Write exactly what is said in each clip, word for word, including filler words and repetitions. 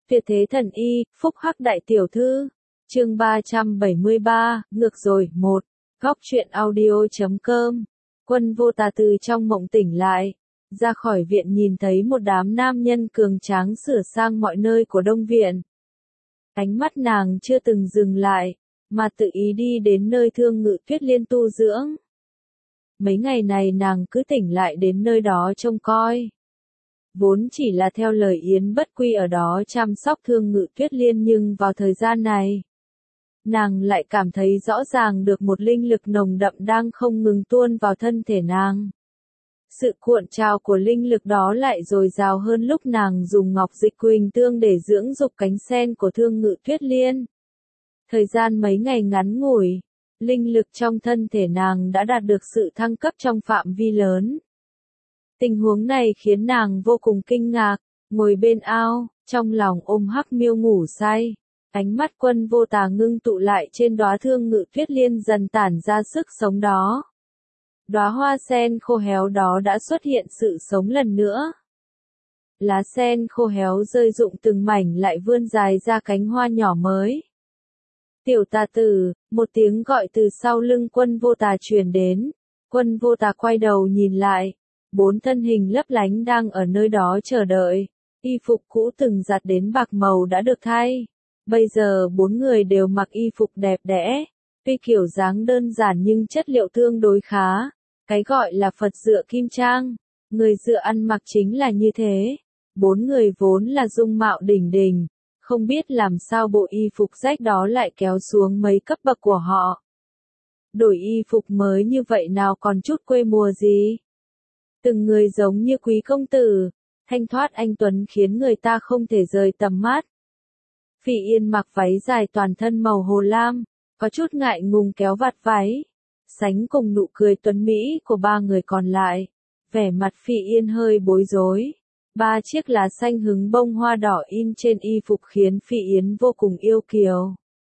Tuyệt thế thần y, phúc hắc đại tiểu thư. Chương ba trăm bảy mươi ba, ngược rồi, một. Góc truyện audio chấm com. Quân Vô Tà từ trong mộng tỉnh lại, ra khỏi viện nhìn thấy một đám nam nhân cường tráng sửa sang mọi nơi của Đông Viện. Ánh mắt nàng chưa từng dừng lại, mà tự ý đi đến nơi Thương Ngự Tuyết Liên tu dưỡng. Mấy ngày này nàng cứ tỉnh lại đến nơi đó trông coi. Vốn chỉ là theo lời Yến Bất Quy ở đó chăm sóc Thương Ngự Tuyết Liên, nhưng vào thời gian này, nàng lại cảm thấy rõ ràng được một linh lực nồng đậm đang không ngừng tuôn vào thân thể nàng. Sự cuộn trào của linh lực đó lại dồi dào hơn lúc nàng dùng ngọc dịch quỳnh tương để dưỡng dục cánh sen của Thương Ngự Tuyết Liên. Thời gian mấy ngày ngắn ngủi, linh lực trong thân thể nàng đã đạt được sự thăng cấp trong phạm vi lớn. Tình huống này khiến nàng vô cùng kinh ngạc, ngồi bên ao, trong lòng ôm Hắc Miêu ngủ say. Ánh mắt Quân Vô Tà ngưng tụ lại trên đóa Thương Ngự Tuyết Liên dần tản ra sức sống đó. Đóa hoa sen khô héo đó đã xuất hiện sự sống lần nữa. Lá sen khô héo rơi rụng từng mảnh lại vươn dài ra cánh hoa nhỏ mới. Tiểu Tà tử, một tiếng gọi từ sau lưng Quân Vô Tà truyền đến. Quân Vô Tà quay đầu nhìn lại, bốn thân hình lấp lánh đang ở nơi đó chờ đợi. Y phục cũ từng giặt đến bạc màu đã được thay. Bây giờ bốn người đều mặc y phục đẹp đẽ. Tuy kiểu dáng đơn giản nhưng chất liệu tương đối khá. Cái gọi là Phật dựa kim trang, người dựa ăn mặc chính là như thế. Bốn người vốn là dung mạo đỉnh đỉnh, không biết làm sao bộ y phục rách đó lại kéo xuống mấy cấp bậc của họ. Đổi y phục mới như vậy nào còn chút quê mùa gì. Từng người giống như quý công tử, thanh thoát anh tuấn khiến người ta không thể rời tầm mắt. Phỉ Yên mặc váy dài toàn thân màu hồ lam, có chút ngại ngùng kéo vạt váy, sánh cùng nụ cười tuấn mỹ của ba người còn lại. Vẻ mặt Phỉ Yên hơi bối rối. Ba chiếc lá xanh hứng bông hoa đỏ in trên y phục khiến Phỉ Yên vô cùng yêu kiều.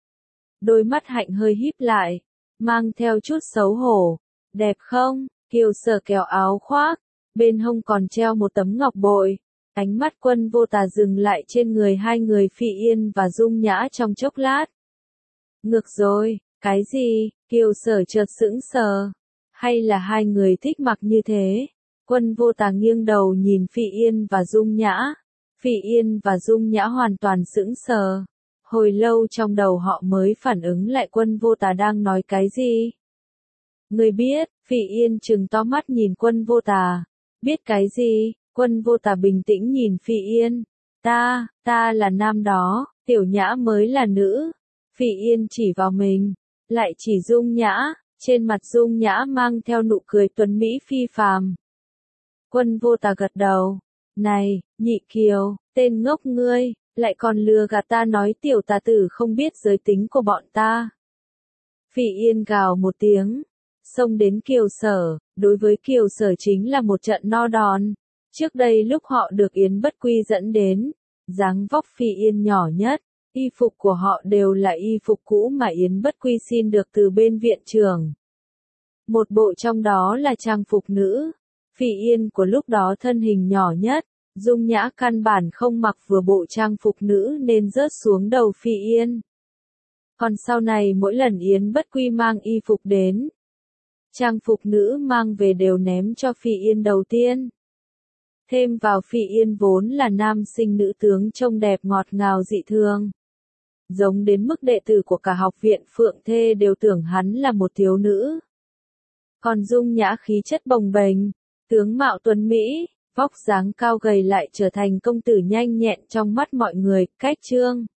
Đôi mắt hạnh hơi híp lại, mang theo chút xấu hổ. Đẹp không? Kiều Sở kéo áo khoác, bên hông còn treo một tấm ngọc bội. Ánh mắt Quân Vô Tà dừng lại trên người hai người Phỉ Yên và Dung Nhã trong chốc lát. Ngược rồi, cái gì? Kiều Sở chợt sững sờ. Hay là hai người thích mặc như thế? Quân Vô Tà nghiêng đầu nhìn Phỉ Yên và Dung Nhã. Phỉ Yên và Dung Nhã hoàn toàn sững sờ. Hồi lâu trong đầu họ mới phản ứng lại Quân Vô Tà đang nói cái gì. Người biết, Phỉ Yên trừng to mắt nhìn Quân Vô Tà. Biết cái gì? Quân Vô Tà bình tĩnh nhìn Phỉ Yên. Ta, ta là nam đó, Tiểu Nhã mới là nữ. Phỉ Yên chỉ vào mình, lại chỉ Dung Nhã, trên mặt Dung Nhã mang theo nụ cười tuấn mỹ phi phàm. Quân Vô Tà gật đầu. Này, Nhị Kiều, tên ngốc ngươi, lại còn lừa gạt ta nói Tiểu Tà tử không biết giới tính của bọn ta. Phỉ Yên gào một tiếng, xông đến Kiều Sở, đối với Kiều Sở chính là một trận no đòn. Trước đây lúc họ được Yến Bất Quy dẫn đến, dáng vóc Phỉ Yên nhỏ nhất, y phục của họ đều là y phục cũ mà Yến Bất Quy xin được từ bên viện trưởng. Một bộ trong đó là trang phục nữ. Phỉ Yên của lúc đó thân hình nhỏ nhất, Dung Nhã căn bản không mặc vừa bộ trang phục nữ nên rớt xuống đầu Phỉ Yên. Còn sau này mỗi lần Yến Bất Quy mang y phục đến, trang phục nữ mang về đều ném cho Phỉ Yên đầu tiên. Thêm vào Phỉ Yên vốn là nam sinh nữ tướng trông đẹp ngọt ngào dị thường. Giống đến mức đệ tử của cả học viện Phượng Thê đều tưởng hắn là một thiếu nữ. Còn Dung Nhã khí chất bồng bềnh, tướng mạo tuấn mỹ, vóc dáng cao gầy lại trở thành công tử nhanh nhẹn trong mắt mọi người. Cách chương